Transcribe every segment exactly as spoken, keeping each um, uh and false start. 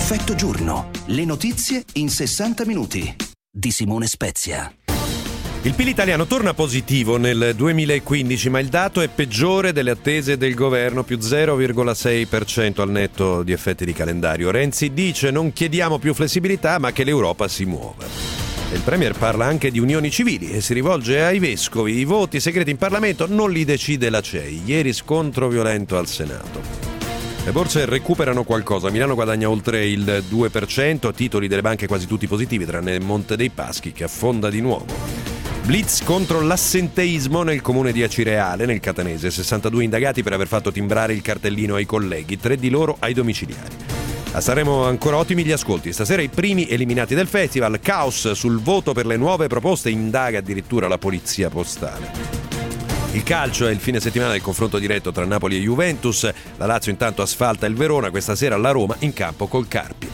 Effetto giorno. Le notizie in sessanta minuti. Di Simone Spezia. Il P I L italiano torna positivo nel duemilaquindici, ma il dato è peggiore delle attese del governo, più zero virgola sei per cento al netto di effetti di calendario. Renzi dice: non chiediamo più flessibilità, ma che l'Europa si muova. Il Premier parla anche di unioni civili e si rivolge ai vescovi. I voti segreti in Parlamento non li decide la C E I. Ieri scontro violento al Senato. Le borse recuperano qualcosa. Milano guadagna oltre il due per cento, titoli delle banche quasi tutti positivi, tranne Monte dei Paschi che affonda di nuovo. Blitz contro l'assenteismo nel comune di Acireale, nel catanese. sessantadue indagati per aver fatto timbrare il cartellino ai colleghi, tre di loro ai domiciliari. A Sanremo ancora ottimi gli ascolti. Stasera i primi eliminati del festival. Caos sul voto per le nuove proposte, indaga addirittura la polizia postale. Il calcio è il fine settimana del confronto diretto tra Napoli e Juventus. La Lazio intanto asfalta il Verona. Questa sera la Roma in campo col Carpi.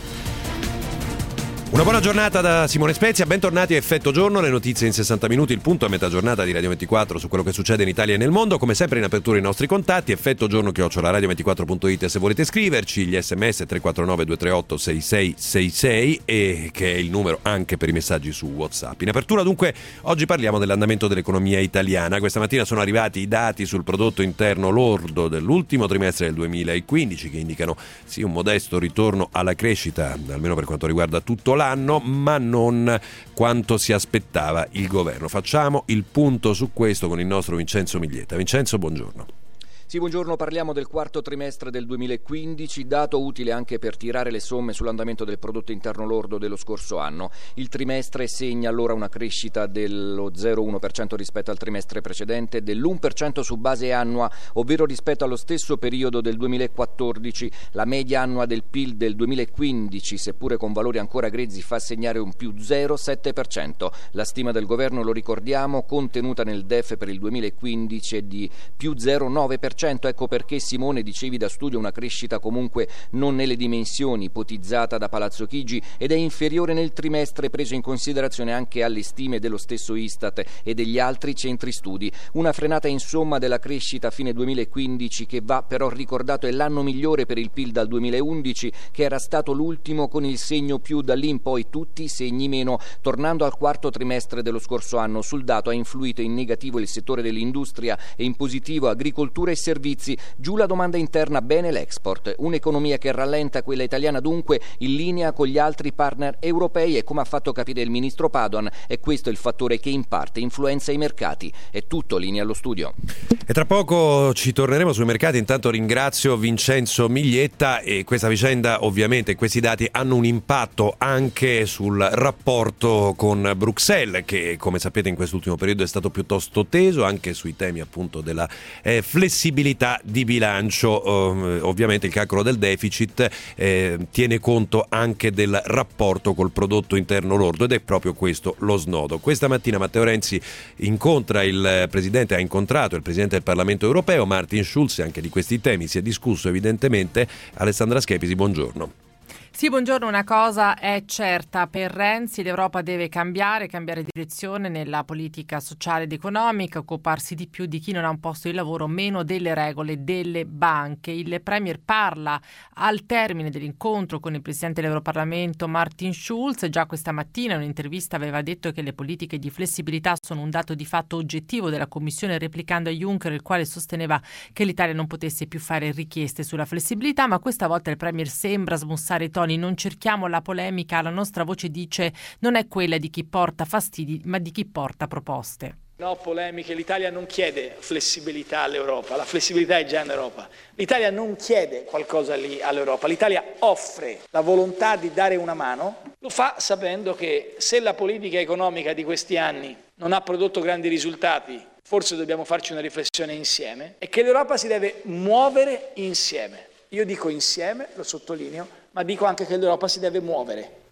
Una buona giornata da Simone Spezia, bentornati a Effetto Giorno, le notizie in sessanta minuti, il punto a metà giornata di Radio ventiquattro su quello che succede in Italia e nel mondo. Come sempre in apertura i nostri contatti, effetto giorno chiocciola radio ventiquattro punto it se volete scriverci, gli sms tre quattro nove due tre otto sei sei sei sei e che è il numero anche per i messaggi su WhatsApp. In apertura dunque oggi parliamo dell'andamento dell'economia italiana. Questa mattina sono arrivati i dati sul prodotto interno lordo dell'ultimo trimestre del duemilaquindici che indicano sì un modesto ritorno alla crescita, almeno per quanto riguarda tutto l'anno, ma non quanto si aspettava il governo. Facciamo il punto su questo con il nostro Vincenzo Miglietta. Vincenzo, buongiorno. Sì, buongiorno, parliamo del quarto trimestre del duemilaquindici, dato utile anche per tirare le somme sull'andamento del prodotto interno lordo dello scorso anno. Il trimestre segna allora una crescita dello zero virgola uno per cento rispetto al trimestre precedente, dell'uno per cento su base annua, ovvero rispetto allo stesso periodo del duemilaquattordici. La media annua del P I L del duemilaquindici, seppure con valori ancora grezzi, fa segnare un più zero virgola sette per cento. La stima del governo, lo ricordiamo, contenuta nel D E F per il duemilaquindici è di più zero virgola nove per cento. Ecco perché, Simone, dicevi da studio, una crescita comunque non nelle dimensioni ipotizzata da Palazzo Chigi ed è inferiore nel trimestre, preso in considerazione anche alle stime dello stesso Istat e degli altri centri studi. Una frenata insomma della crescita a fine duemilaquindici che va però ricordato è l'anno migliore per il P I L dal duemilaundici, che era stato l'ultimo con il segno più, da lì in poi tutti segni meno. Tornando al quarto trimestre dello scorso anno, sul dato ha influito in negativo il settore dell'industria e in positivo agricoltura e servizi. Giù la domanda interna, bene l'export. Un'economia che rallenta, quella italiana dunque, in linea con gli altri partner europei, e come ha fatto capire il ministro Padoan è questo il fattore che in parte influenza i mercati. È tutto, linea allo studio. E tra poco ci torneremo sui mercati. Intanto ringrazio Vincenzo Miglietta, e questa vicenda, ovviamente questi dati hanno un impatto anche sul rapporto con Bruxelles, che come sapete in quest'ultimo periodo è stato piuttosto teso anche sui temi appunto della eh, flessibilità di bilancio. Uh, ovviamente il calcolo del deficit eh, tiene conto anche del rapporto col prodotto interno lordo, ed è proprio questo lo snodo. Questa mattina Matteo Renzi incontra il presidente, ha incontrato il presidente del Parlamento europeo Martin Schulz, e anche di questi temi si è discusso evidentemente. Alessandra Schepisi, buongiorno. Sì, buongiorno. Una cosa è certa per Renzi: l'Europa deve cambiare, cambiare direzione nella politica sociale ed economica, occuparsi di più di chi non ha un posto di lavoro, meno delle regole delle banche. Il Premier parla al termine dell'incontro con il Presidente dell'Europarlamento Martin Schulz. Già questa mattina in un'intervista aveva detto che le politiche di flessibilità sono un dato di fatto oggettivo della Commissione, replicando a Juncker, il quale sosteneva che l'Italia non potesse più fare richieste sulla flessibilità. Ma questa volta il Premier sembra smussare i toni. Non cerchiamo la polemica, la nostra voce dice non è quella di chi porta fastidi, ma di chi porta proposte. No polemiche, l'Italia non chiede flessibilità all'Europa, la flessibilità è già in Europa. L'Italia non chiede qualcosa lì all'Europa, l'Italia offre la volontà di dare una mano, lo fa sapendo che se la politica economica di questi anni non ha prodotto grandi risultati, forse dobbiamo farci una riflessione insieme, e che l'Europa si deve muovere insieme. Io dico insieme, lo sottolineo, ma dico anche che l'Europa si deve muovere.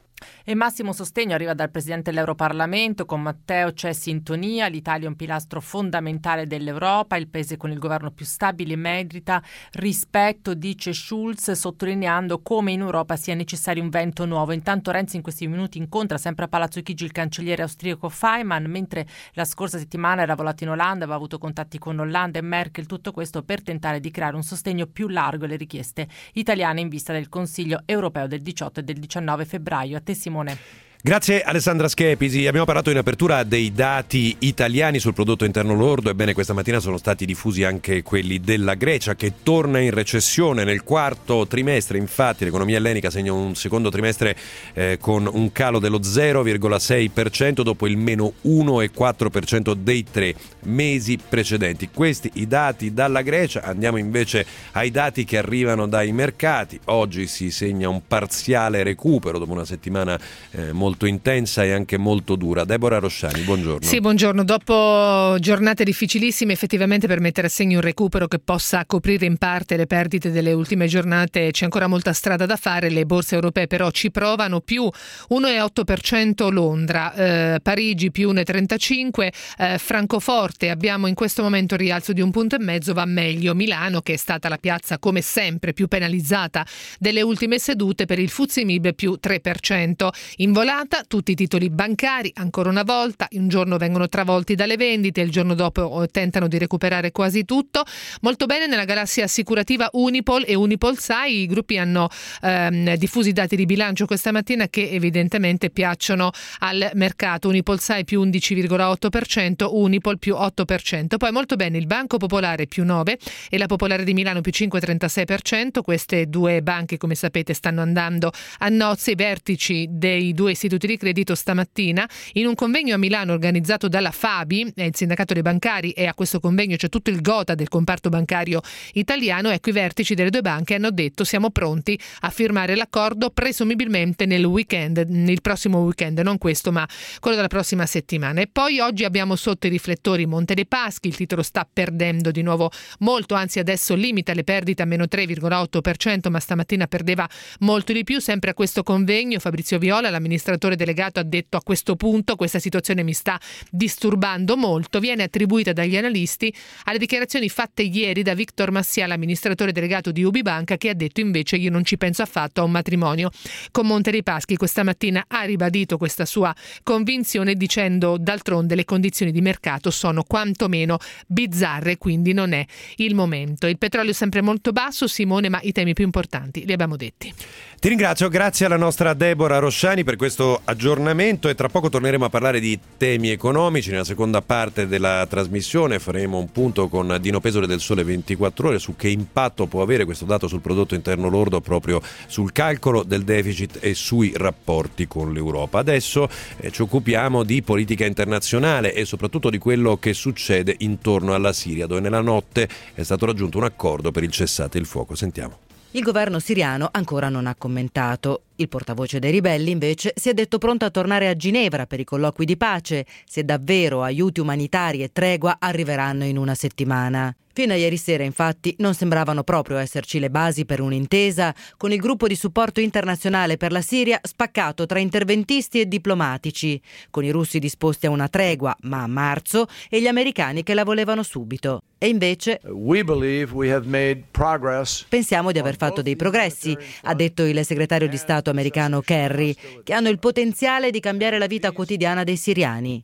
E massimo sostegno arriva dal Presidente dell'Europarlamento. Con Matteo c'è sintonia, l'Italia è un pilastro fondamentale dell'Europa, il paese con il governo più stabile merita rispetto, dice Schulz, sottolineando come in Europa sia necessario un vento nuovo. Intanto Renzi in questi minuti incontra sempre a Palazzo Chigi il cancelliere austriaco Faymann, mentre la scorsa settimana era volato in Olanda, aveva avuto contatti con Hollande e Merkel, tutto questo per tentare di creare un sostegno più largo alle richieste italiane in vista del Consiglio europeo del diciotto e del diciannove febbraio. A te Simone. Grazie Alessandra Schepisi. Abbiamo parlato in apertura dei dati italiani sul prodotto interno lordo. Ebbene, questa mattina sono stati diffusi anche quelli della Grecia, che torna in recessione nel quarto trimestre. Infatti l'economia ellenica segna un secondo trimestre eh, con un calo dello zero virgola sei per cento dopo il meno uno virgola quattro per cento dei tre mesi precedenti. Questi i dati dalla Grecia. Andiamo invece ai dati che arrivano dai mercati. Oggi si segna un parziale recupero dopo una settimana eh, molto molto intensa e anche molto dura. Deborah Rosciani, buongiorno. Sì, buongiorno. Dopo giornate difficilissime, effettivamente per mettere a segno un recupero che possa coprire in parte le perdite delle ultime giornate c'è ancora molta strada da fare. Le borse europee però ci provano, più uno virgola otto per cento Londra, eh, Parigi più uno virgola trentacinque, eh, Francoforte abbiamo in questo momento un rialzo di un punto e mezzo, va meglio Milano, che è stata la piazza come sempre più penalizzata delle ultime sedute, per il F T S E M I B più tre per cento. In volata tutti i titoli bancari, ancora una volta, un giorno vengono travolti dalle vendite, il giorno dopo tentano di recuperare quasi tutto. Molto bene nella galassia assicurativa Unipol e Unipol S A I, i gruppi hanno ehm, diffuso i dati di bilancio questa mattina che evidentemente piacciono al mercato. Unipol S A I più undici virgola otto per cento, Unipol più otto per cento. Poi molto bene il Banco Popolare più nove e la Popolare di Milano più cinque virgola trentasei per cento. Queste due banche, come sapete, stanno andando a nozze. I vertici dei due istituti di credito stamattina in un convegno a Milano organizzato dalla Fabi, il sindacato dei bancari, e a questo convegno c'è tutto il gotha del comparto bancario italiano. Ecco, i vertici delle due banche hanno detto: siamo pronti a firmare l'accordo presumibilmente nel weekend, nel prossimo weekend, non questo ma quello della prossima settimana. E poi oggi abbiamo sotto i riflettori Monte dei Paschi, il titolo sta perdendo di nuovo molto, anzi adesso limita le perdite a meno tre virgola otto per cento, ma stamattina perdeva molto di più. Sempre a questo convegno Fabrizio Viola, l'amministratore delegato, ha detto: a questo punto questa situazione mi sta disturbando molto. Viene attribuita dagli analisti alle dichiarazioni fatte ieri da Victor Massia, l'amministratore delegato di UbiBanca, che ha detto invece: io non ci penso affatto a un matrimonio con Monte dei Paschi. Questa mattina ha ribadito questa sua convinzione dicendo: d'altronde le condizioni di mercato sono quantomeno bizzarre, quindi non è il momento. Il petrolio è sempre molto basso, Simone, ma i temi più importanti li abbiamo detti. Ti ringrazio, grazie alla nostra Deborah Rosciani per questo aggiornamento, e tra poco torneremo a parlare di temi economici. Nella seconda parte della trasmissione faremo un punto con Dino Pesole del Sole ventiquattro Ore su che impatto può avere questo dato sul prodotto interno lordo proprio sul calcolo del deficit e sui rapporti con l'Europa. Adesso eh, ci occupiamo di politica internazionale e soprattutto di quello che succede intorno alla Siria, dove nella notte è stato raggiunto un accordo per il cessate il fuoco. Sentiamo. Il governo siriano ancora non ha commentato. Il portavoce dei ribelli invece si è detto pronto a tornare a Ginevra per i colloqui di pace se davvero aiuti umanitari e tregua arriveranno in una settimana. Fino a ieri sera, infatti, non sembravano proprio esserci le basi per un'intesa, con il gruppo di supporto internazionale per la Siria spaccato tra interventisti e diplomatici, con i russi disposti a una tregua, ma a marzo, e gli americani che la volevano subito. E invece We believe we have made progress. Pensiamo di aver fatto dei progressi, ha detto il segretario di Stato americano Kerry, che hanno il potenziale di cambiare la vita quotidiana dei siriani.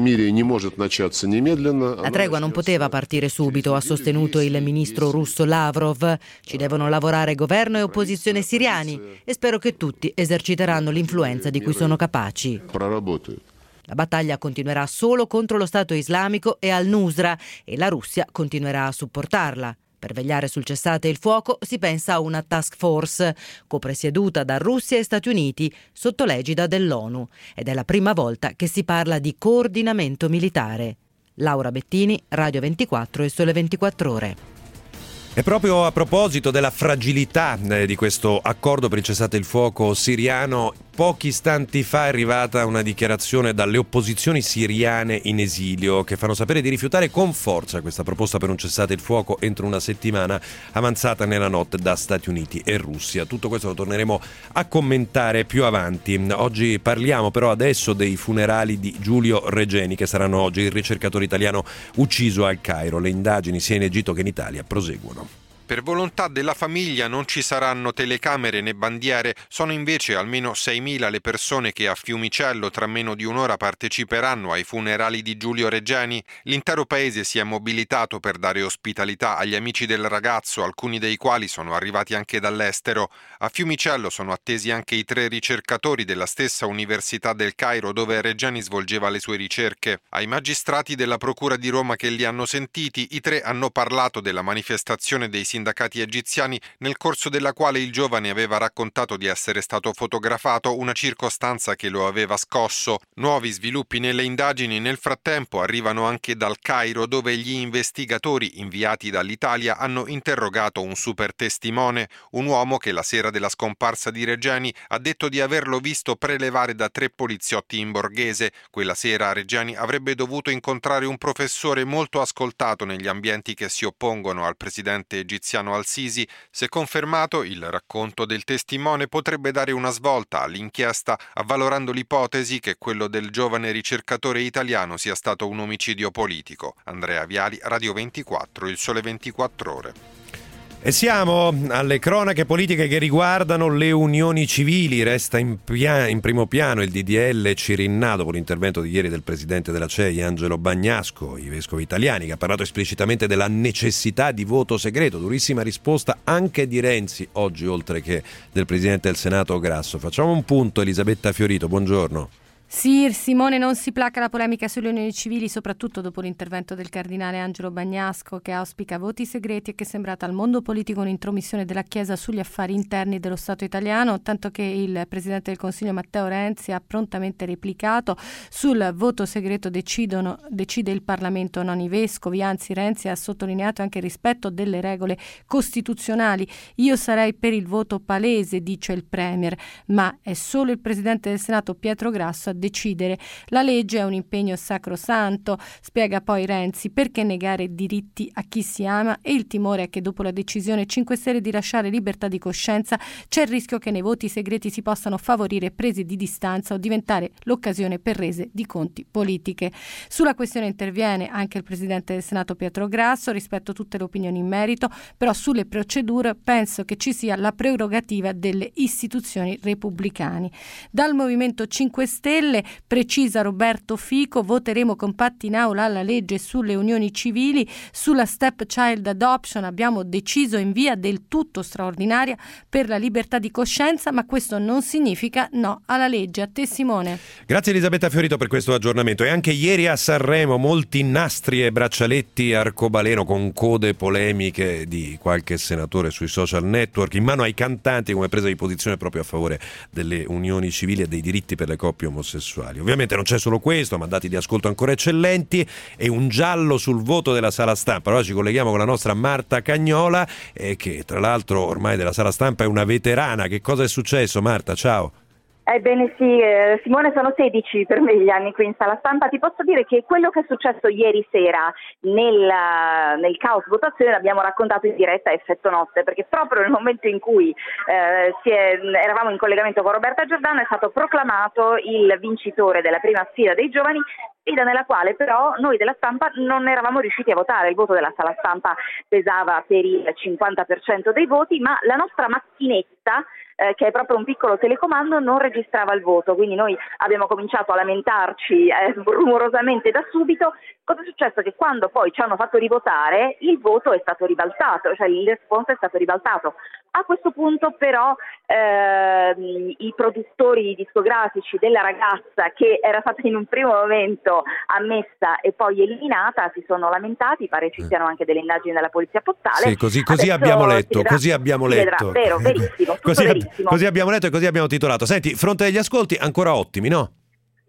La tregua non poteva partire subito, ha sostenuto il ministro russo Lavrov. Ci devono lavorare governo e opposizione siriani e spero che tutti eserciteranno l'influenza di cui sono capaci. La battaglia continuerà solo contro lo Stato islamico e al-Nusra e la Russia continuerà a supportarla. Per vegliare sul cessate il fuoco si pensa a una task force copresieduta da Russia e Stati Uniti sotto l'egida dell'ONU, ed è la prima volta che si parla di coordinamento militare. Laura Bettini, Radio ventiquattro e Sole ventiquattro Ore. E proprio a proposito della fragilità eh, di questo accordo per il cessate il fuoco siriano, pochi istanti fa è arrivata una dichiarazione dalle opposizioni siriane in esilio che fanno sapere di rifiutare con forza questa proposta per un cessate il fuoco entro una settimana avanzata nella notte da Stati Uniti e Russia. Tutto questo lo torneremo a commentare più avanti. Oggi parliamo però adesso dei funerali di Giulio Regeni, che saranno oggi, il ricercatore italiano ucciso al Cairo. Le indagini sia in Egitto che in Italia proseguono. Per volontà della famiglia non ci saranno telecamere né bandiere, sono invece almeno seimila le persone che a Fiumicello tra meno di un'ora parteciperanno ai funerali di Giulio Regeni. L'intero paese si è mobilitato per dare ospitalità agli amici del ragazzo, alcuni dei quali sono arrivati anche dall'estero. A Fiumicello sono attesi anche i tre ricercatori della stessa Università del Cairo dove Regeni svolgeva le sue ricerche. Ai magistrati della Procura di Roma che li hanno sentiti, i tre hanno parlato della manifestazione dei sindacati egiziani nel corso della quale il giovane aveva raccontato di essere stato fotografato, una circostanza che lo aveva scosso. Nuovi sviluppi nelle indagini nel frattempo arrivano anche dal Cairo, dove gli investigatori inviati dall'Italia hanno interrogato un super testimone, un uomo che la sera della scomparsa di Regeni ha detto di averlo visto prelevare da tre poliziotti in borghese. Quella sera Regeni avrebbe dovuto incontrare un professore molto ascoltato negli ambienti che si oppongono al presidente egiziano Al-Sisi. Se confermato, il racconto del testimone potrebbe dare una svolta all'inchiesta, avvalorando l'ipotesi che quello del giovane ricercatore italiano sia stato un omicidio politico. Andrea Viali, Radio ventiquattro, Il Sole ventiquattro Ore. E siamo alle cronache politiche che riguardano le unioni civili. Resta in, pia- in primo piano il D D L Cirinnà dopo l'intervento di ieri del presidente della C E I Angelo Bagnasco, i vescovi italiani, che ha parlato esplicitamente della necessità di voto segreto. Durissima risposta anche di Renzi oggi, oltre che del presidente del Senato Grasso. Facciamo un punto, Elisabetta Fiorito, buongiorno. Sì, Simone, non si placa la polemica sulle unioni civili, soprattutto dopo l'intervento del cardinale Angelo Bagnasco, che auspica voti segreti e che è sembrata al mondo politico un'intromissione della Chiesa sugli affari interni dello Stato italiano, tanto che il Presidente del Consiglio Matteo Renzi ha prontamente replicato: sul voto segreto decidono, decide il Parlamento, non i vescovi. Anzi, Renzi ha sottolineato anche il rispetto delle regole costituzionali. Io sarei per il voto palese, dice il Premier, ma è solo il Presidente del Senato Pietro Grasso a decidere. La legge è un impegno sacrosanto, spiega poi Renzi, perché negare diritti a chi si ama, e il timore è che dopo la decisione cinque Stelle di lasciare libertà di coscienza c'è il rischio che nei voti segreti si possano favorire prese di distanza o diventare l'occasione per rese di conti politiche. Sulla questione interviene anche il Presidente del Senato Pietro Grasso, rispetto tutte le opinioni in merito, però sulle procedure penso che ci sia la prerogativa delle istituzioni repubblicane. Dal Movimento cinque Stelle precisa Roberto Fico: voteremo compatti in aula la legge sulle unioni civili. Sulla step child adoption abbiamo deciso in via del tutto straordinaria per la libertà di coscienza, ma questo non significa no alla legge. A te, Simone. Grazie Elisabetta Fiorito per questo aggiornamento. E anche ieri a Sanremo molti nastri e braccialetti arcobaleno con code polemiche di qualche senatore sui social network in mano ai cantanti come presa di posizione proprio a favore delle unioni civili e dei diritti per le coppie omosessuali. Ovviamente non c'è solo questo, ma dati di ascolto ancora eccellenti e un giallo sul voto della sala stampa. Allora ci colleghiamo con la nostra Marta Cagnola, eh, che tra l'altro ormai della sala stampa è una veterana. Che cosa è successo, Marta? Ciao. Ebbene sì, eh, Simone, sono sedici per me gli anni qui in sala stampa. Ti posso dire che quello che è successo ieri sera nel, nel caos votazione l'abbiamo raccontato in diretta a Effetto Notte, perché proprio nel momento in cui eh, si è, eravamo in collegamento con Roberta Giordano è stato proclamato il vincitore della prima sfida dei giovani, sfida nella quale però noi della stampa non eravamo riusciti a votare. Il voto della sala stampa pesava per il cinquanta per cento dei voti, ma la nostra macchinetta, Eh, che è proprio un piccolo telecomando, non registrava il voto, quindi noi abbiamo cominciato a lamentarci eh, rumorosamente da subito. Cosa è successo? Che quando poi ci hanno fatto rivotare, il voto è stato ribaltato, cioè il responso è stato ribaltato. A questo punto però eh, i produttori discografici della ragazza, che era stata in un primo momento ammessa e poi eliminata, si sono lamentati, pare ci siano anche delle indagini della polizia postale. Sì, così, così abbiamo letto, vedrà, così abbiamo letto. Vero, verissimo, così, verissimo. Così abbiamo letto e così abbiamo titolato. Senti, fronte agli ascolti ancora ottimi, no?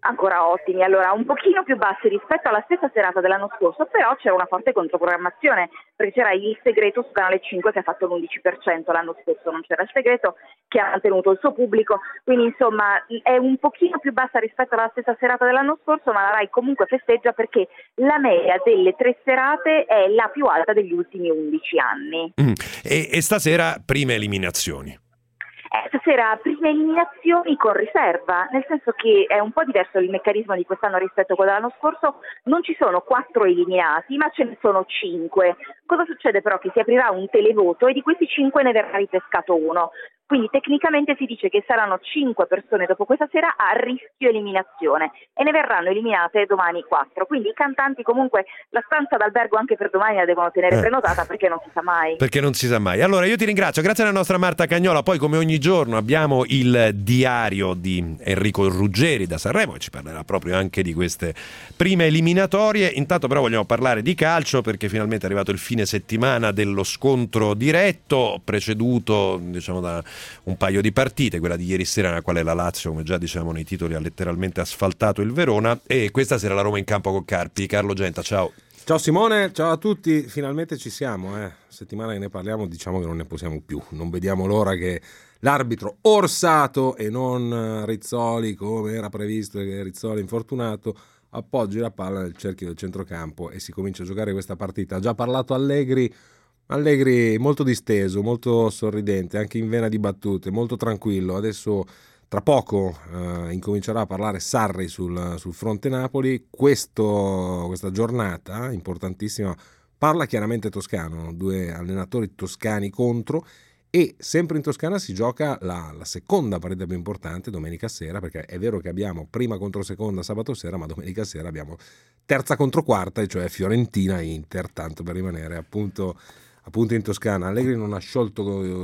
ancora ottimi, allora un pochino più bassi rispetto alla stessa serata dell'anno scorso, però c'era una forte controprogrammazione, perché c'era Il Segreto su Canale cinque che ha fatto l'undici per cento, l'anno scorso non c'era Il Segreto, che ha mantenuto il suo pubblico, quindi insomma è un pochino più bassa rispetto alla stessa serata dell'anno scorso, ma la Rai comunque festeggia perché la media delle tre serate è la più alta degli ultimi undici anni. Mm. E, e stasera prime eliminazioni. Eh, stasera prime eliminazioni con riserva, nel senso che è un po' diverso il meccanismo di quest'anno rispetto a quello dell'anno scorso, non ci sono quattro eliminati ma ce ne sono cinque. Cosa succede però? Che si aprirà un televoto e di questi cinque ne verrà ripescato uno, quindi tecnicamente si dice che saranno cinque persone dopo questa sera a rischio eliminazione e ne verranno eliminate domani quattro, quindi i cantanti comunque la stanza d'albergo anche per domani la devono tenere eh. prenotata perché non si sa mai. Perché non si sa mai. Allora io ti ringrazio, grazie alla nostra Marta Cagnola, poi come ogni giorno abbiamo il diario di Enrico Ruggeri da Sanremo e ci parlerà proprio anche di queste prime eliminatorie. Intanto però vogliamo parlare di calcio perché finalmente è arrivato il fine settimana dello scontro diretto, preceduto diciamo da un paio di partite, quella di ieri sera nella quale la Lazio, come già dicevamo nei titoli, ha letteralmente asfaltato il Verona, e questa sera la Roma in campo con Carpi. Carlo Genta, ciao. Ciao Simone, ciao a tutti, finalmente ci siamo, eh. settimana che ne parliamo, diciamo che non ne possiamo più, non vediamo l'ora che l'arbitro Orsato e non Rizzoli come era previsto, che Rizzoli infortunato, appoggi la palla nel cerchio del centrocampo e si comincia a giocare questa partita. Ha già parlato Allegri, Allegri molto disteso, molto sorridente, anche in vena di battute, molto tranquillo. Adesso tra poco eh, incomincerà a parlare Sarri sul, sul fronte Napoli. Questo, questa giornata importantissima parla chiaramente toscano, due allenatori toscani contro, e sempre in Toscana si gioca la, la seconda partita più importante domenica sera, perché è vero che abbiamo prima contro seconda sabato sera, ma domenica sera abbiamo terza contro quarta, e cioè Fiorentina-Inter, tanto per rimanere appunto appunto in Toscana. Allegri non ha sciolto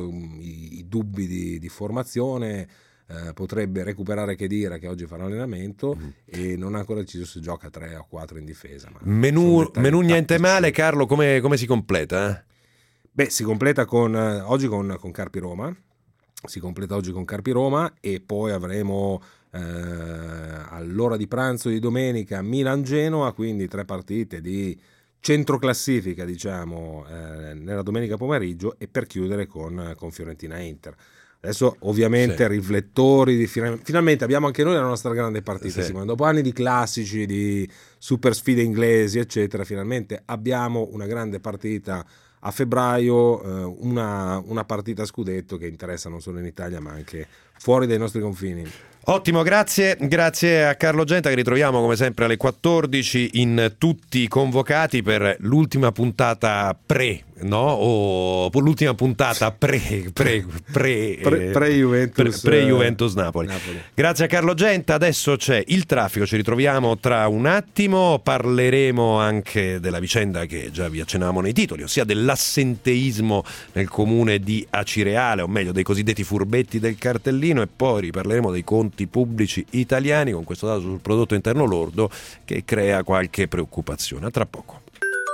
i, i dubbi di, di formazione, eh, potrebbe recuperare Khedira che oggi farà allenamento mm. e non ha ancora deciso se gioca tre o quattro in difesa. Ma menù, menù niente male, Carlo, come, come si completa? Eh? Beh, si completa con eh, oggi con, con Carpi Roma, si completa oggi con Carpi Roma e poi avremo eh, all'ora di pranzo di domenica Milan-Genoa, quindi tre partite di centroclassifica, diciamo, eh, nella domenica pomeriggio, e per chiudere con, con Fiorentina-Inter. Adesso ovviamente sì. riflettori, di, finalmente abbiamo anche noi la nostra grande partita, sì. Simone. Dopo anni di classici, di super sfide inglesi, eccetera, finalmente abbiamo una grande partita a febbraio, eh, una, una partita a scudetto che interessa non solo in Italia ma anche fuori dai nostri confini. Ottimo, grazie, grazie a Carlo Genta, che ritroviamo come sempre alle quattordici in Tutti Convocati per l'ultima puntata pre, no? O l'ultima puntata pre pre pre pre, pre Juventus pre, pre Juventus Napoli. Napoli. Grazie a Carlo Genta. Adesso c'è il traffico, ci ritroviamo tra un attimo, parleremo anche della vicenda che già vi accennavamo nei titoli, ossia dell'assenteismo nel comune di Acireale, o meglio dei cosiddetti furbetti del cartellino, e poi riparleremo dei conti pubblici italiani con questo dato sul prodotto interno lordo che crea qualche preoccupazione. A tra poco.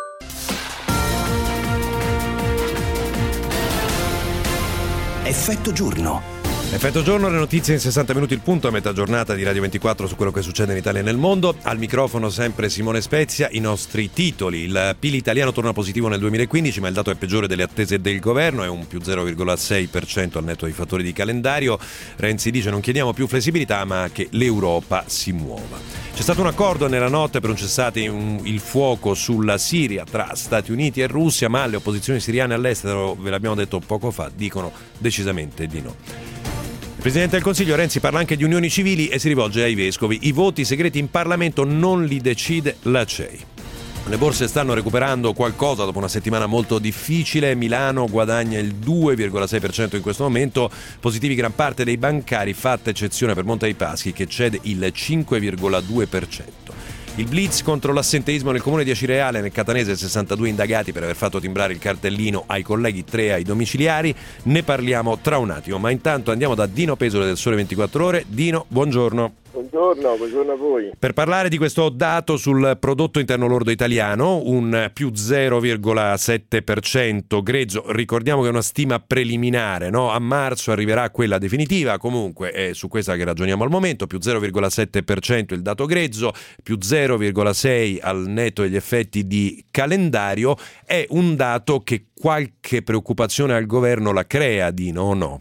Effetto giorno. Effetto giorno, le notizie in sessanta minuti il punto a metà giornata di Radio ventiquattro su quello che succede in Italia e nel mondo. Al microfono sempre Simone Spezia. I nostri titoli: il P I L italiano torna positivo nel duemilaquindici, ma il dato è peggiore delle attese del governo, è un più zero virgola sei per cento al netto dei fattori di calendario. Renzi dice: non chiediamo più flessibilità ma che l'Europa si muova. C'è stato un accordo nella notte per un cessate il fuoco sulla Siria tra Stati Uniti e Russia, ma le opposizioni siriane all'estero, ve l'abbiamo detto poco fa, dicono decisamente di no. Il Presidente del Consiglio Renzi parla anche di unioni civili e si rivolge ai vescovi. I voti segreti in Parlamento non li decide la C E I. Le borse stanno recuperando qualcosa dopo una settimana molto difficile. Milano guadagna il due virgola sei per cento in questo momento, positivi gran parte dei bancari, fatta eccezione per Monte dei Paschi che cede il cinque virgola due per cento. Il blitz contro l'assenteismo nel comune di Acireale, nel catanese, sessantadue indagati per aver fatto timbrare il cartellino ai colleghi, tre ai domiciliari. Ne parliamo tra un attimo, ma intanto andiamo da Dino Pesole del Sole ventiquattro Ore. Dino, buongiorno. Buongiorno, buongiorno a voi. Per parlare di questo dato sul prodotto interno lordo italiano, un più zero virgola sette per cento grezzo, ricordiamo che è una stima preliminare, no? A marzo arriverà quella definitiva, comunque è su questa che ragioniamo al momento, più zero virgola sette per cento il dato grezzo, più zero virgola sei per cento al netto degli effetti di calendario, è un dato che qualche preoccupazione al governo la crea, Dino, o no?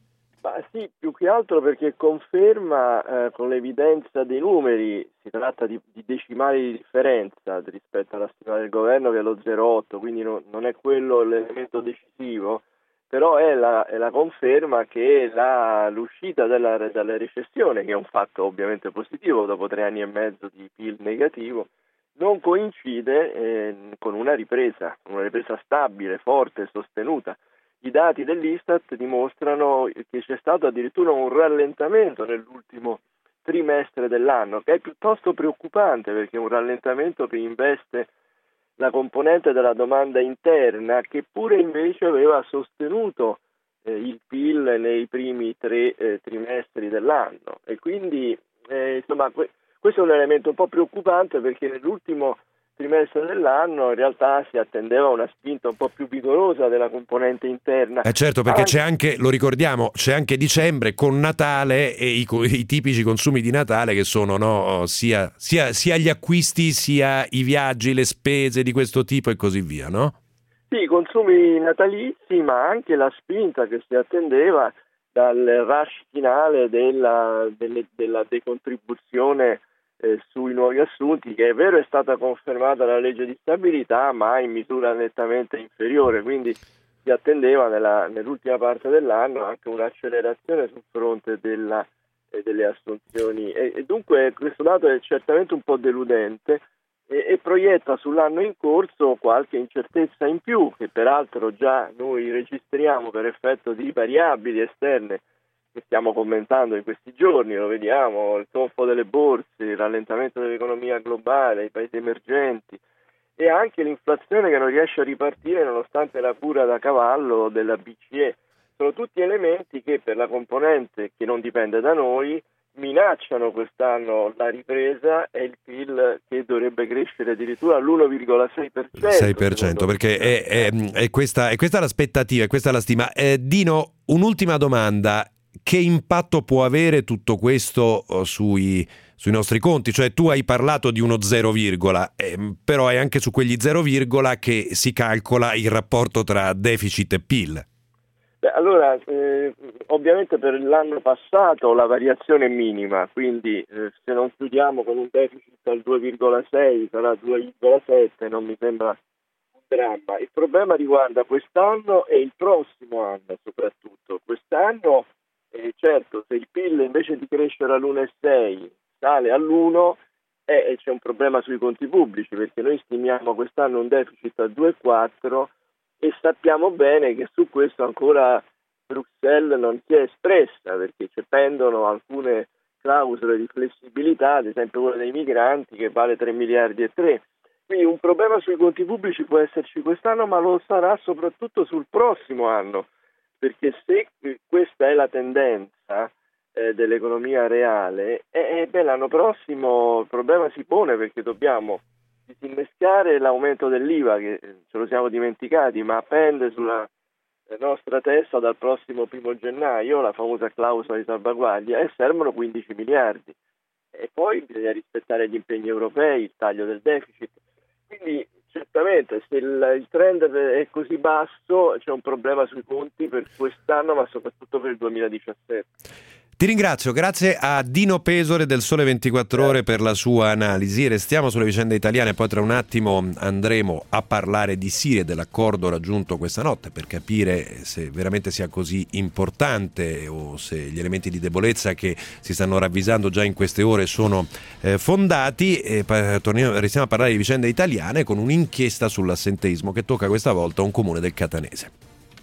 Ma sì, più che altro perché conferma eh, con l'evidenza dei numeri, si tratta di, di decimali di differenza rispetto alla stima del governo che è lo zero virgola otto, quindi no, non è quello l'elemento decisivo, però è la, è la conferma che la, l'uscita dalla, dalla recessione, che è un fatto ovviamente positivo dopo tre anni e mezzo di P I L negativo, non coincide eh, con una ripresa, una ripresa stabile, forte, sostenuta. I dati dell'Istat dimostrano che c'è stato addirittura un rallentamento nell'ultimo trimestre dell'anno, che è piuttosto preoccupante perché è un rallentamento che investe la componente della domanda interna, che pure invece aveva sostenuto eh, il P I L nei primi tre eh, trimestri dell'anno. E quindi eh, insomma que- questo è un elemento un po' preoccupante perché nell'ultimo trimestre dell'anno in realtà si attendeva una spinta un po' più vigorosa della componente interna. Eh certo, perché anche... c'è anche, lo ricordiamo, c'è anche dicembre con Natale e i, i tipici consumi di Natale che sono no, sia, sia, sia gli acquisti sia i viaggi, le spese di questo tipo e così via, no? Sì, i consumi natalizi, ma anche la spinta che si attendeva dal rush finale della, delle, della decontribuzione Eh, sui nuovi assunti, che è vero è stata confermata dalla legge di stabilità ma in misura nettamente inferiore, quindi si attendeva nella, nell'ultima parte dell'anno anche un'accelerazione sul fronte della, eh, delle assunzioni e, e dunque questo dato è certamente un po' deludente e, e proietta sull'anno in corso qualche incertezza in più che peraltro già noi registriamo per effetto di variabili esterne che stiamo commentando in questi giorni, lo vediamo, il tonfo delle borse, il rallentamento dell'economia globale, i paesi emergenti e anche l'inflazione che non riesce a ripartire nonostante la cura da cavallo della B C E. Sono tutti elementi che per la componente che non dipende da noi minacciano quest'anno la ripresa e il P I L che dovrebbe crescere addirittura all'uno virgola sei per cento. sei per cento perché è, è, è, questa, è questa l'aspettativa, è questa la stima. Eh, Dino, un'ultima domanda. Che impatto può avere tutto questo sui, sui nostri conti? Cioè tu hai parlato di uno zero, eh, però è anche su quegli zero, che si calcola il rapporto tra deficit e P I L. Beh, allora, eh, ovviamente per l'anno passato la variazione è minima, quindi eh, se non chiudiamo con un deficit al due virgola sei sarà due virgola sette, non mi sembra un dramma. Il problema riguarda quest'anno e il prossimo anno soprattutto. Quest'anno Eh, certo, se il P I L invece di crescere all'uno virgola sei sale all'uno, eh, c'è un problema sui conti pubblici perché noi stimiamo quest'anno un deficit al due virgola quattro e sappiamo bene che su questo ancora Bruxelles non si è espressa perché ci pendono alcune clausole di flessibilità, ad esempio quella dei migranti che vale tre miliardi e tre. Quindi un problema sui conti pubblici può esserci quest'anno, ma lo sarà soprattutto sul prossimo anno. Perché se questa è la tendenza eh, dell'economia reale, eh, beh, l'anno prossimo il problema si pone perché dobbiamo disinnescare l'aumento dell'I V A, che ce lo siamo dimenticati, ma pende sulla nostra testa dal prossimo primo gennaio, la famosa clausola di salvaguardia, e servono quindici miliardi. E poi bisogna rispettare gli impegni europei, il taglio del deficit. Quindi certamente se il, il trend è così basso c'è un problema sui conti per quest'anno ma soprattutto per il duemiladiciassette. Ti ringrazio, grazie a Dino Pesore del Sole ventiquattro Ore per la sua analisi. Restiamo sulle vicende italiane, poi tra un attimo andremo a parlare di Siria e dell'accordo raggiunto questa notte per capire se veramente sia così importante o se gli elementi di debolezza che si stanno ravvisando già in queste ore sono eh, fondati. E torniamo, restiamo a parlare di vicende italiane con un'inchiesta sull'assenteismo che tocca questa volta un comune del Catanese.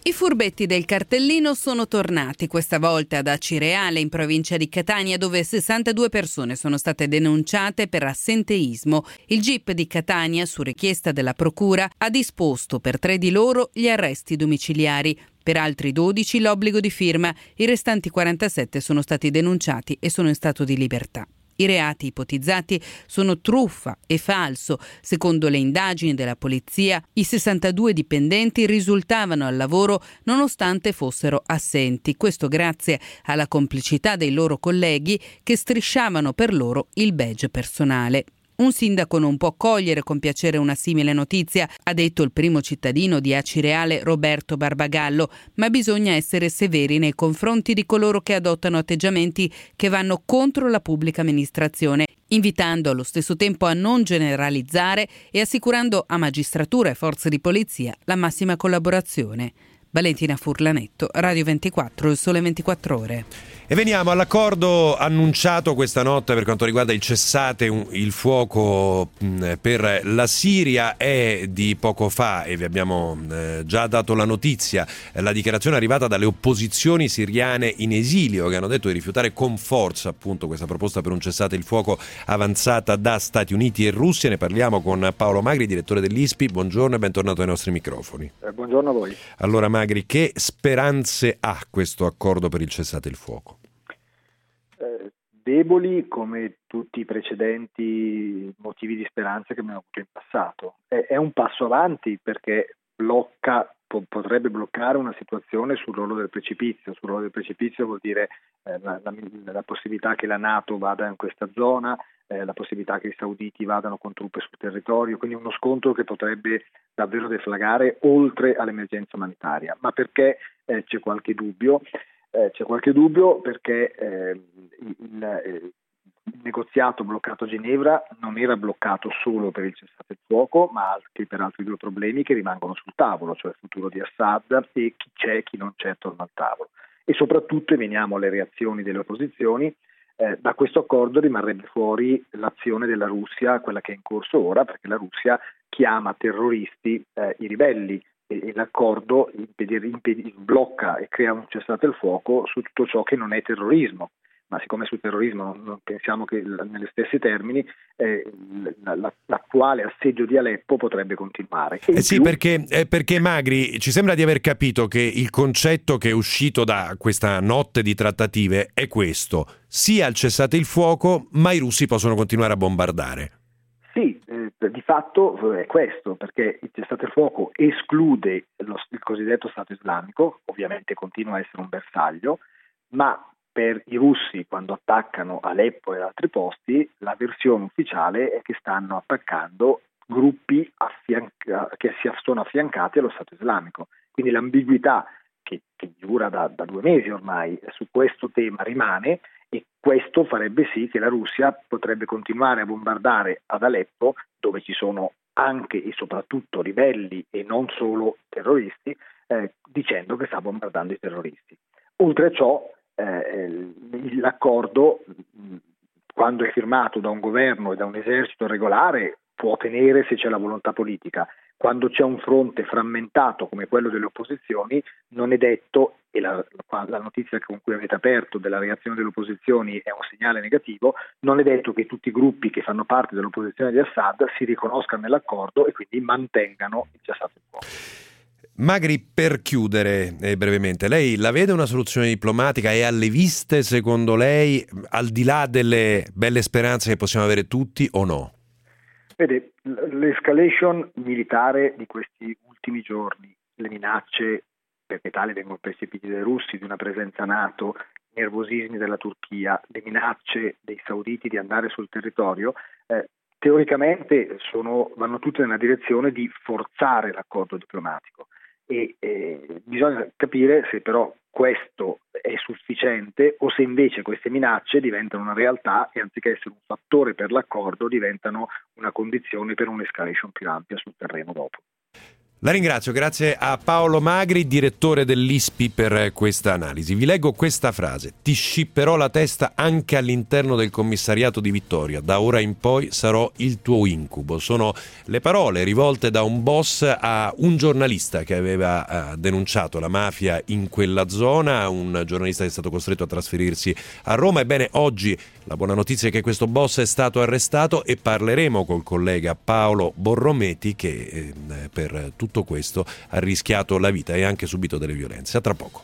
I furbetti del cartellino sono tornati, questa volta ad Acireale, in provincia di Catania, dove sessantadue persone sono state denunciate per assenteismo. Il G I P di Catania, su richiesta della procura, ha disposto per tre di loro gli arresti domiciliari. Per altri dodici l'obbligo di firma. I restanti quarantasette sono stati denunciati e sono in stato di libertà. I reati ipotizzati sono truffa e falso. Secondo le indagini della polizia, i sessantadue dipendenti risultavano al lavoro nonostante fossero assenti. Questo grazie alla complicità dei loro colleghi che strisciavano per loro il badge personale. Un sindaco non può cogliere con piacere una simile notizia, ha detto il primo cittadino di Acireale Roberto Barbagallo, ma bisogna essere severi nei confronti di coloro che adottano atteggiamenti che vanno contro la pubblica amministrazione, invitando allo stesso tempo a non generalizzare e assicurando a magistratura e forze di polizia la massima collaborazione. Valentina Furlanetto, Radio ventiquattro, Il Sole ventiquattro Ore. E veniamo all'accordo annunciato questa notte per quanto riguarda il cessate il fuoco per la Siria. È di poco fa e vi abbiamo già dato la notizia, la dichiarazione arrivata dalle opposizioni siriane in esilio, che hanno detto di rifiutare con forza appunto questa proposta per un cessate il fuoco avanzata da Stati Uniti e Russia. Ne parliamo con Paolo Magri, direttore dell'I S P I. Buongiorno e bentornato ai nostri microfoni. Eh, buongiorno a voi. Allora Magri, che speranze ha questo accordo per il cessate il fuoco? Eh, deboli come tutti i precedenti motivi di speranza che abbiamo avuto in passato. È, è un passo avanti perché blocca, po- potrebbe bloccare una situazione sul ruolo del precipizio. Sul ruolo del precipizio vuol dire eh, la, la, la possibilità che la NATO vada in questa zona, eh, la possibilità che i sauditi vadano con truppe sul territorio, quindi uno scontro che potrebbe davvero deflagrare oltre all'emergenza umanitaria. Ma perché eh, c'è qualche dubbio? Eh, c'è qualche dubbio perché eh, il, eh, il negoziato bloccato a Ginevra non era bloccato solo per il cessate il fuoco, ma anche per altri due problemi che rimangono sul tavolo, cioè il futuro di Assad e chi c'è e chi non c'è attorno al tavolo. E soprattutto, e veniamo alle reazioni delle opposizioni, eh, da questo accordo rimarrebbe fuori l'azione della Russia, quella che è in corso ora, perché la Russia chiama terroristi eh, i ribelli, e l'accordo impedir, impedir, blocca e crea un cessate il fuoco su tutto ciò che non è terrorismo. Ma siccome sul terrorismo non, non pensiamo che negli stessi termini, eh, la, l'attuale assedio di Aleppo potrebbe continuare. Eh sì, più... perché, eh, perché Magri, ci sembra di aver capito che il concetto che è uscito da questa notte di trattative è questo: sia il cessate il fuoco, ma i russi possono continuare a bombardare. Sì, eh, di fatto è questo, perché il cessate il fuoco esclude lo, il cosiddetto Stato islamico, ovviamente continua a essere un bersaglio, ma per i russi quando attaccano Aleppo e altri posti la versione ufficiale è che stanno attaccando gruppi affianca- che si sono affiancati allo Stato islamico. Quindi l'ambiguità che, che dura da, da due mesi ormai su questo tema rimane, e questo farebbe sì che la Russia potrebbe continuare a bombardare ad Aleppo, dove ci sono anche e soprattutto ribelli e non solo terroristi, eh, dicendo che sta bombardando i terroristi. Oltre a ciò, eh, l'accordo, quando è firmato da un governo e da un esercito regolare, può tenere se c'è la volontà politica. Quando c'è un fronte frammentato come quello delle opposizioni, non è detto, e la, la notizia con cui avete aperto della reazione delle opposizioni è un segnale negativo, non è detto che tutti i gruppi che fanno parte dell'opposizione di Assad si riconoscano nell'accordo e quindi mantengano il cessate il fuoco. Magri, per chiudere eh, brevemente, lei la vede una soluzione diplomatica? È alle viste secondo lei, al di là delle belle speranze che possiamo avere tutti, o no? Vede, l'escalation militare di questi ultimi giorni, le minacce, perché tali vengono percepiti dai russi, di una presenza NATO, i nervosismi della Turchia, le minacce dei sauditi di andare sul territorio, eh, teoricamente sono, vanno tutte nella direzione di forzare l'accordo diplomatico. E eh, bisogna capire se però questo è sufficiente o se invece queste minacce diventano una realtà e anziché essere un fattore per l'accordo diventano una condizione per un'escalation più ampia sul terreno dopo. La ringrazio, grazie a Paolo Magri, direttore dell'I S P I, per questa analisi. Vi leggo questa frase: ti scipperò la testa anche all'interno del commissariato di Vittoria, da ora in poi sarò il tuo incubo. Sono le parole rivolte da un boss a un giornalista che aveva uh, denunciato la mafia in quella zona, un giornalista che è stato costretto a trasferirsi a Roma. Ebbene, oggi la buona notizia è che questo boss è stato arrestato e parleremo col collega Paolo Borrometi che eh, per tutto tutto questo ha rischiato la vita e anche subito delle violenze. A tra poco.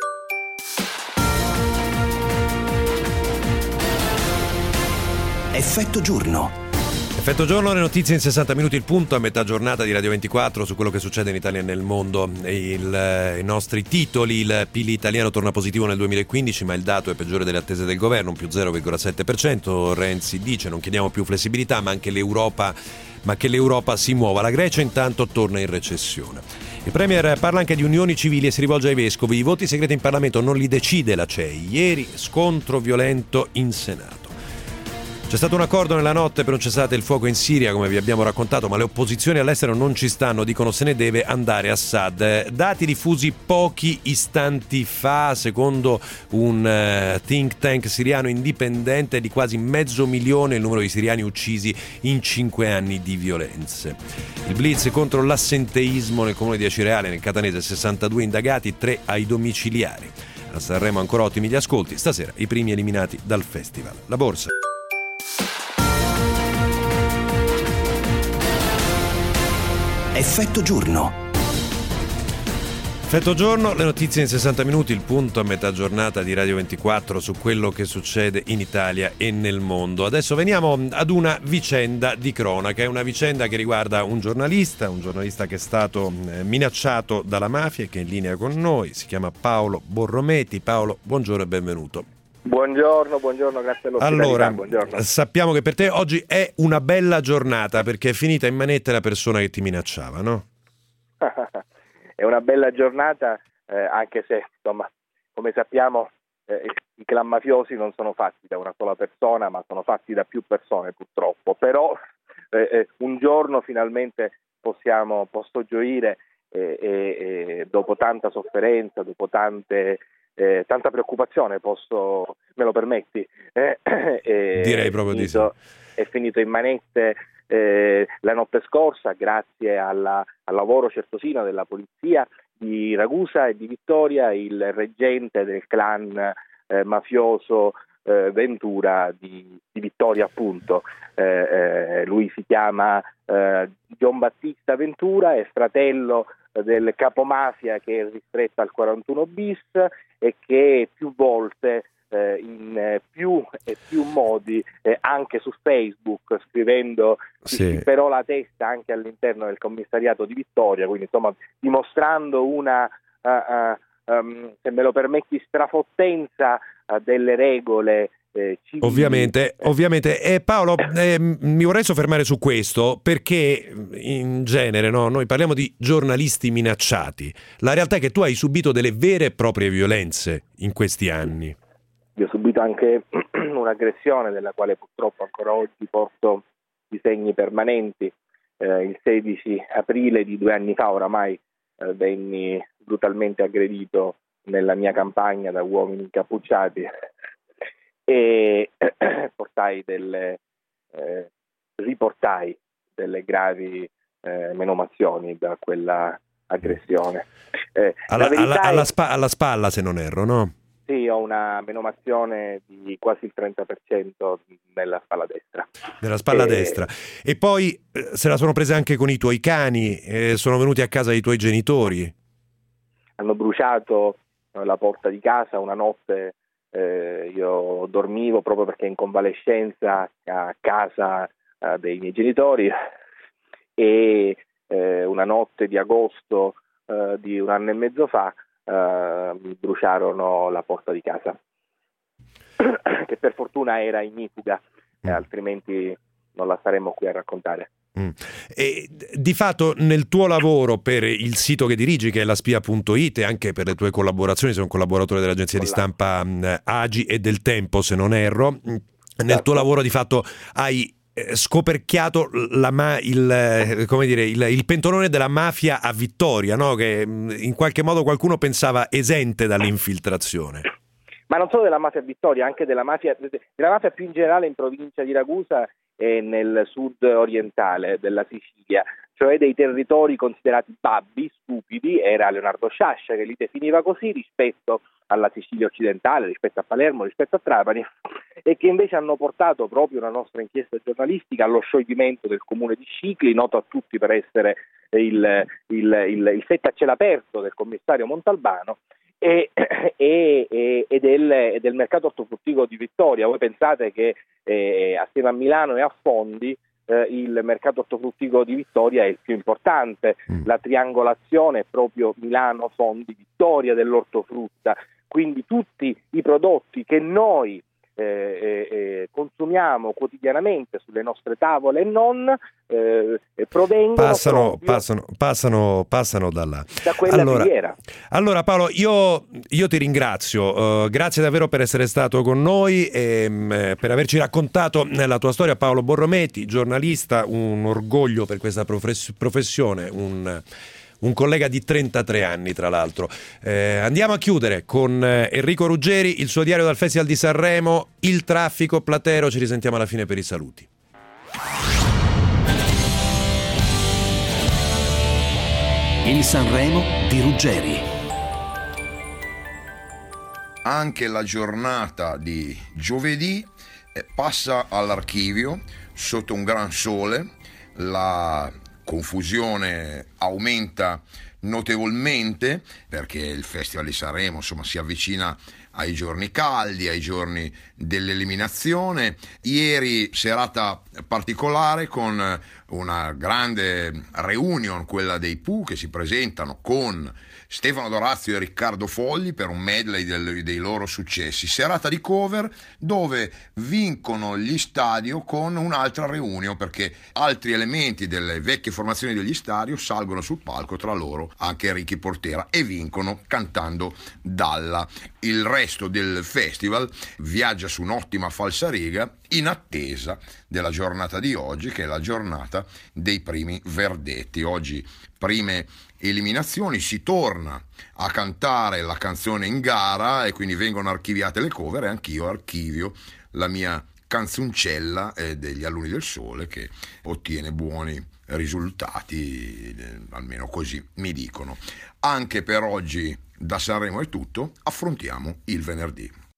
Effetto giorno. Effetto giorno, le notizie in sessanta minuti, il punto a metà giornata di Radio ventiquattro su quello che succede in Italia e nel mondo. Il, I nostri titoli: il P I L italiano torna positivo nel duemilaquindici, ma il dato è peggiore delle attese del governo, un più zero virgola sette per cento. Renzi dice: non chiediamo più flessibilità, ma anche l'Europa, ma che l'Europa si muova. La Grecia intanto torna in recessione. Il Premier parla anche di unioni civili e si rivolge ai vescovi. I voti segreti in Parlamento non li decide la C E I. Ieri scontro violento in Senato. C'è stato un accordo nella notte per un cessate il fuoco in Siria, come vi abbiamo raccontato, ma le opposizioni all'estero non ci stanno, dicono se ne deve andare Assad. Dati diffusi pochi istanti fa, secondo un uh, think tank siriano indipendente, di quasi mezzo milione il numero di siriani uccisi in cinque anni di violenze. Il blitz contro l'assenteismo nel comune di Acireale, nel catanese, sessantadue indagati, tre ai domiciliari. A Sanremo ancora ottimi gli ascolti, stasera i primi eliminati dal festival. La borsa. Effetto giorno. Effetto giorno, le notizie in sessanta minuti, il punto a metà giornata di Radio ventiquattro su quello che succede in Italia e nel mondo. Adesso veniamo ad una vicenda di cronaca, è una vicenda che riguarda un giornalista, un giornalista che è stato minacciato dalla mafia e che è in linea con noi, si chiama Paolo Borrometi. Paolo, buongiorno e benvenuto. Buongiorno, buongiorno, grazie all'ospitalità. Allora, buongiorno. Sappiamo che per te oggi è una bella giornata perché è finita in manette la persona che ti minacciava, no? È una bella giornata, eh, anche se, insomma, come sappiamo, eh, i clan mafiosi non sono fatti da una sola persona, ma sono fatti da più persone, purtroppo. Però eh, eh, un giorno finalmente possiamo, posso gioire e eh, eh, dopo tanta sofferenza, dopo tante... Eh, tanta preoccupazione, posso, me lo permetti? Eh, eh, Direi proprio di sì. È finito in manette eh, la notte scorsa, grazie alla, al lavoro certosino della polizia di Ragusa e di Vittoria, il reggente del clan eh, mafioso eh, Ventura di, di Vittoria, appunto. Eh, eh, lui si chiama eh, Gian Battista Ventura, è fratello del capomafia che è ristretto al quarantuno bis e che più volte eh, in eh, più e più modi eh, anche su Facebook, scrivendo sì. Ti scipperò la testa anche all'interno del commissariato di Vittoria, quindi insomma dimostrando una uh, uh, um, se me lo permetti strafottenza uh, delle regole Eh, ovviamente, ovviamente. Eh, Paolo, eh, mi vorrei soffermare su questo perché in genere no, noi parliamo di giornalisti minacciati. La realtà è che tu hai subito delle vere e proprie violenze in questi anni. Io ho subito anche un'aggressione della quale purtroppo ancora oggi porto i segni permanenti. Eh, il sedici aprile di due anni fa oramai eh, venni brutalmente aggredito nella mia campagna da uomini incappucciati e portai delle eh, riportai delle gravi eh, menomazioni da quella aggressione. Eh, alla, alla, è... alla, spa, alla spalla, se non erro, no? Sì, ho una menomazione di quasi il trenta per cento nella spalla destra. Nella spalla e... destra. E poi eh, se la sono presa anche con i tuoi cani, eh, sono venuti a casa dei tuoi genitori. Hanno bruciato eh, la porta di casa una notte. Eh, io dormivo proprio perché in convalescenza a casa eh, dei miei genitori e eh, una notte di agosto eh, di un anno e mezzo fa eh, mi bruciarono la porta di casa che per fortuna era ignifuga, eh, altrimenti non la staremmo qui a raccontare. Mm. E di fatto nel tuo lavoro per il sito che dirigi, che è la spia punto it, e anche per le tue collaborazioni, sei un collaboratore dell'agenzia di stampa um, Agi e del Tempo, se non erro, nel tuo lavoro di fatto hai eh, scoperchiato la ma- il, come dire, il, il pentolone della mafia a Vittoria, no? Che in qualche modo qualcuno pensava esente dall'infiltrazione. Ma non solo della mafia a Vittoria, anche della mafia, della mafia più in generale in provincia di Ragusa e nel sud orientale della Sicilia, cioè dei territori considerati babbi, stupidi. Era Leonardo Sciascia che li definiva così rispetto alla Sicilia occidentale, rispetto a Palermo, rispetto a Trapani, e che invece hanno portato proprio la nostra inchiesta giornalistica allo scioglimento del comune di Scicli, noto a tutti per essere il, il, il, il fetta a cielo aperto del commissario Montalbano, E, e, e, e, del, e del mercato ortofrutticolo di Vittoria. Voi pensate che eh, assieme a Milano e a Fondi eh, il mercato ortofrutticolo di Vittoria è il più importante, mm. la triangolazione è proprio Milano, Fondi, Vittoria dell'ortofrutta, quindi tutti i prodotti che noi Eh, eh, consumiamo quotidianamente sulle nostre tavole e non eh, provengono passano, passano, passano, passano da là, da quella allora, filiera. Allora Paolo, io, io ti ringrazio, uh, grazie davvero per essere stato con noi e um, per averci raccontato la tua storia. Paolo Borrometi, giornalista, un orgoglio per questa profess- professione, un Un collega di trentatré anni, tra l'altro. Eh, andiamo a chiudere con eh, Enrico Ruggeri, il suo diario dal Festival di Sanremo, il traffico, Platero. Ci risentiamo alla fine per i saluti. Il Sanremo di Ruggeri. Anche la giornata di giovedì eh, passa all'archivio sotto un gran sole. La confusione aumenta notevolmente perché il Festival di Sanremo insomma si avvicina ai giorni caldi, ai giorni dell'eliminazione. Ieri serata particolare con una grande reunion, quella dei Pooh, che si presentano con Stefano Dorazio e Riccardo Fogli per un medley del, dei loro successi. Serata di cover dove vincono gli Stadio con un'altra reunion, perché altri elementi delle vecchie formazioni degli Stadio salgono sul palco, tra loro anche Ricky Portera, e vincono cantando Dalla. Il resto del festival viaggia su un'ottima falsariga in attesa della giornata di oggi, che è la giornata dei primi verdetti. Oggi prime eliminazioni, si torna a cantare la canzone in gara e quindi vengono archiviate le cover, e anch'io archivio la mia canzoncella eh, degli Alunni del Sole, che ottiene buoni risultati, eh, almeno così mi dicono. Anche per oggi da Sanremo è tutto, affrontiamo il venerdì.